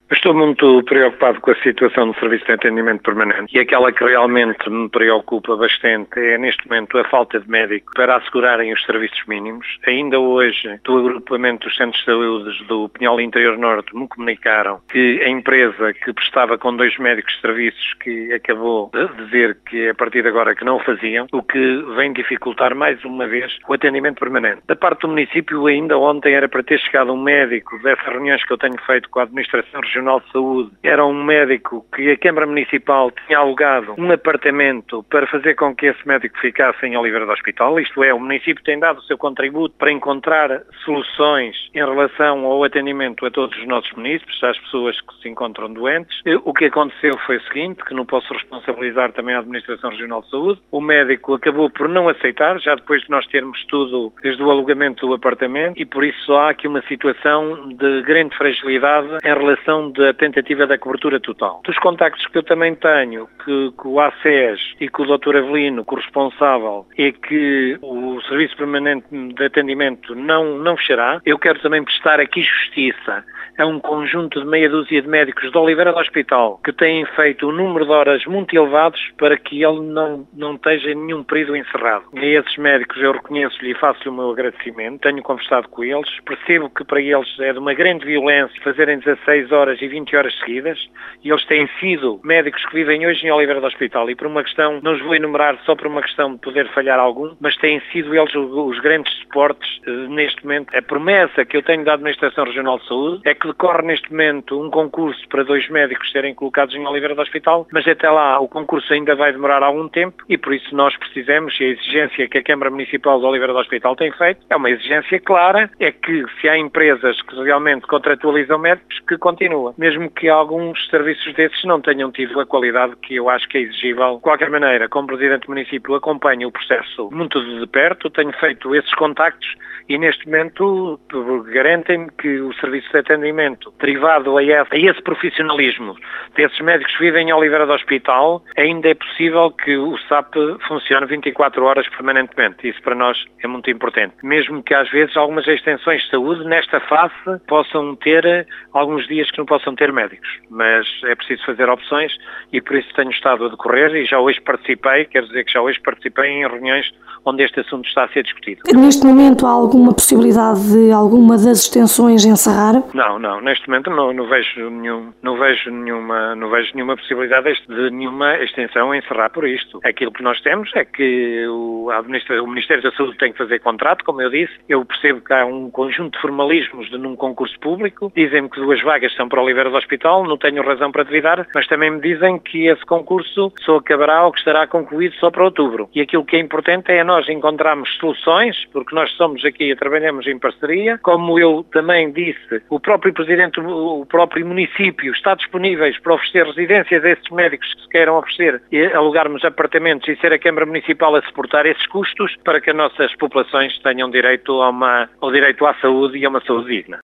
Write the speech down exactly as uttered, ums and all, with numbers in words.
Estou muito preocupado com a situação do Serviço de Atendimento Permanente e aquela que realmente me preocupa bastante é, neste momento, a falta de médicos para assegurarem os serviços mínimos. Ainda hoje, do agrupamento dos centros de saúde do Pinhal Interior Norte me comunicaram que a empresa que prestava com dois médicos de serviços que acabou de dizer que a partir de agora que não o faziam, o que vem dificultar mais uma vez o atendimento permanente. Da parte do município, ainda ontem era para ter chegado um médico dessas reuniões que eu tenho feito com a Administração Regional de Saúde. Era um médico que a Câmara Municipal tinha alugado um apartamento para fazer com que esse médico ficasse em Oliveira do Hospital. Isto é, o município tem dado o seu contributo para encontrar soluções em relação ao atendimento a todos os nossos municípios, às pessoas que se encontram doentes. O que aconteceu foi o seguinte, que não posso responsabilizar também a Administração Regional de Saúde. O médico acabou por não aceitar, já depois de nós termos tudo desde o alugamento do apartamento, e por isso há aqui uma situação de grande fragilidade em relação da tentativa da cobertura total. Dos contactos que eu também tenho, que, que o A C E S e que o doutor Avelino, corresponsável, é que o Serviço Permanente de Atendimento não, não fechará. Eu quero também prestar aqui justiça a um conjunto de meia dúzia de médicos de Oliveira do Hospital que têm feito um número de horas muito elevados para que ele não, não esteja em nenhum período encerrado. A esses médicos eu reconheço-lhe e faço-lhe o meu agradecimento, tenho conversado com eles, percebo que para eles é de uma grande violência fazerem dezasseis horas e vinte horas seguidas, e eles têm sido médicos que vivem hoje em Oliveira do Hospital, e por uma questão, não os vou enumerar só por uma questão de poder falhar algum, mas têm sido eles os grandes suportes neste momento. A promessa que eu tenho da Administração Regional de Saúde é que decorre neste momento um concurso para dois médicos serem colocados em Oliveira do Hospital, mas até lá o concurso ainda vai demorar algum tempo e por isso nós precisamos, e a exigência que a Câmara Municipal de Oliveira do Hospital tem feito, é uma exigência clara, é que se há empresas que realmente contratualizam médicos, que continua, mesmo que alguns serviços desses não tenham tido a qualidade que eu acho que é exigível. De qualquer maneira, como Presidente do Município, acompanho o processo muito de perto, tenho feito esses contactos e neste momento garantem-me que o serviço de atendimento derivado a esse, a esse profissionalismo desses médicos que vivem em Oliveira do Hospital, ainda é possível que o S A P funcione vinte e quatro horas permanentemente. Isso para nós é muito importante. Mesmo que às vezes algumas extensões de saúde nesta fase possam ter alguns dias que não possam ter médicos, mas é preciso fazer opções e por isso tenho estado a decorrer e já hoje participei, quero dizer que já hoje participei em reuniões onde este assunto está a ser discutido. Neste momento há alguma possibilidade de alguma das extensões encerrar? Não, não, neste momento não, não vejo nenhum, não vejo nenhuma, não vejo nenhuma possibilidade de nenhuma extensão encerrar por isto. Aquilo que nós temos é que o, a administra, o Ministério da Saúde tem que fazer contrato, como eu disse. Eu percebo que há um conjunto de formalismos de num concurso público. Dizem-me que duas vagas são para Oliveira do Hospital, não tenho razão para duvidar, mas também me dizem que esse concurso só acabará ou que estará concluído só para outubro. E aquilo que é importante é nós encontrarmos soluções, porque nós somos aqui e trabalhamos em parceria. Como eu também disse, o próprio Presidente, o próprio município está disponíveis para oferecer residências a esses médicos que se queiram oferecer e alugarmos apartamentos e ser a Câmara Municipal a suportar esses custos para que as nossas populações tenham direito a uma, ao direito à saúde e a uma saúde digna.